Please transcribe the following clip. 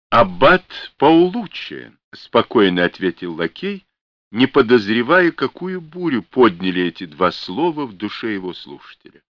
«Аббат Паулуччи», — спокойно ответил лакей, не подозревая, какую бурю подняли эти два слова в душе его слушателя.